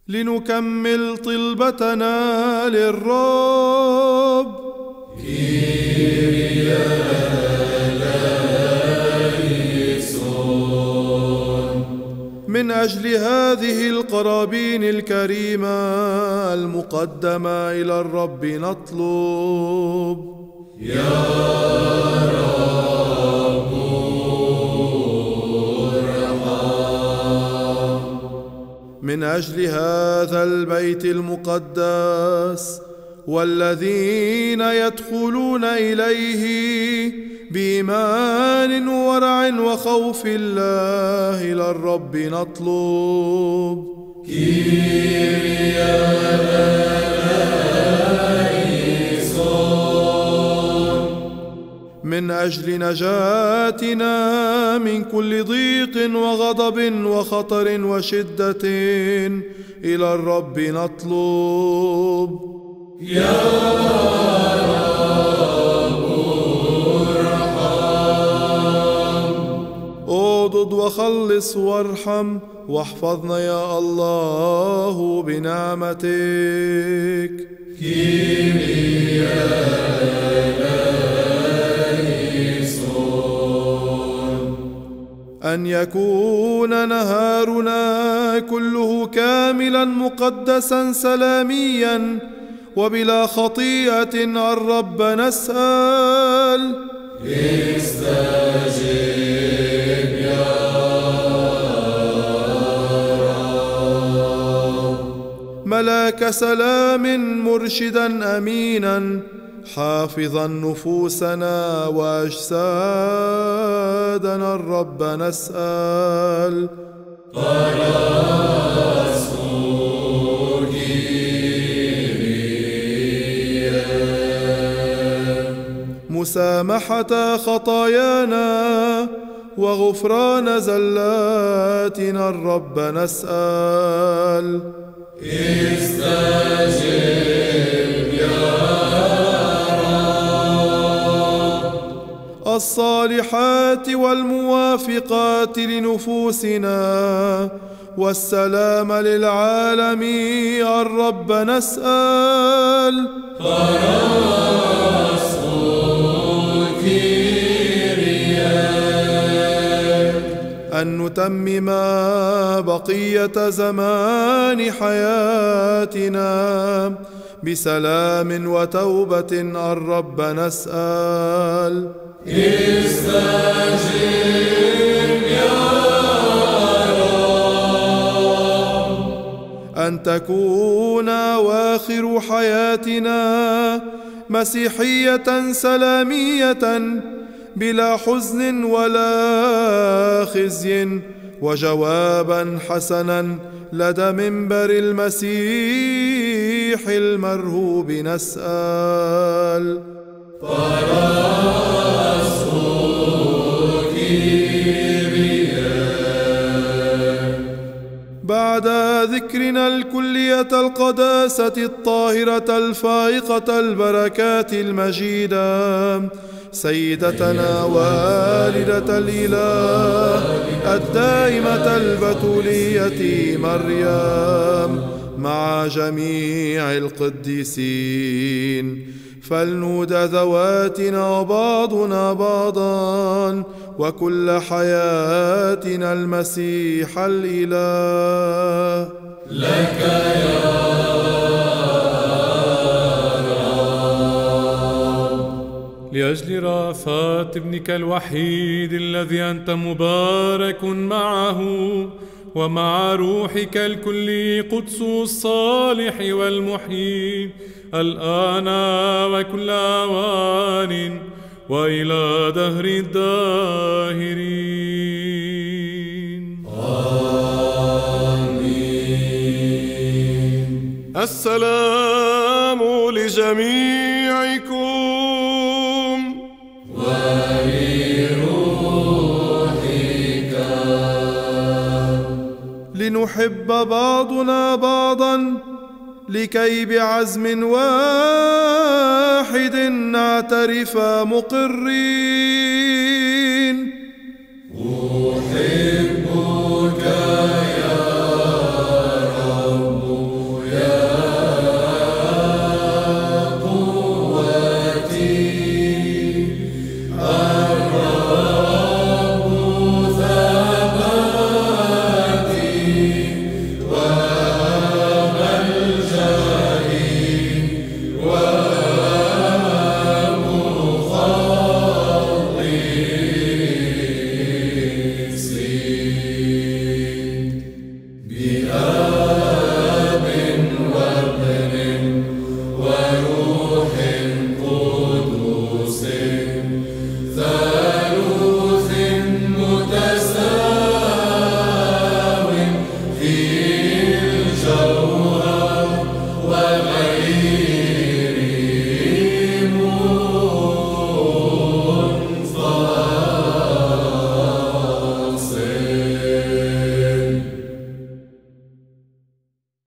لنكمل طلبتنا للرب. من أجل هذه القرابين الكريمة المقدمة إلى الرب نطلب: يا رب ارحم. من أجل هذا البيت المقدس والذين يدخلون إليه بإيمان ورع وخوف الله إلى الرب نطلب: كيريا إليسون. من أجل نجاتنا من كل ضيق وغضب وخطر وشدة إلى الرب نطلب: يا رب ارحم. اغضض وخلص وارحم واحفظنا يا الله بنعمتك. كيريا إليسون. أن يكون نهارنا كله كاملا مقدسا سلاميا وبلا خطيئة الرب نسأل: استجب يا رب. ملاك سلام مرشدا أمينا حافظا نفوسنا وأجسادنا الرب نسأل: مسامحة خطايانا وغفران زلاتنا الرب نسأل: استجب يا رب. الصالحات والموافقات لنفوسنا والسلام للعالم الرب نسأل: أن نتمم بقية زمان حياتنا بسلام وتوبة الرب نسأل: استجب يا رب. أن تكون أواخر حياتنا مسيحية سلامية بلا حزن ولا خزي، وجوابا حسنا لدى منبر المسيح المرهوب نسأل: بعد ذكرنا الكلية القداسة الطاهرة الفائقة البركات المجيدة سيدتنا والدة الإله الدائمة البتولية مريم مع جميع القديسين، فلنود ذواتنا بعضنا بعضا وكل حياتنا المسيح الإله. لك يا لأجل رأفات ابنك الوحيد الذي أنت مبارك معه ومع روحك الكلي قدس الصالح والمحيي الآن وكل آوان وإلى دهر الداهرين. آمين. السلام لجميعكم ولروحك. لنحب بعضنا بعضا لكي بعزم واحد نعترف مقرين.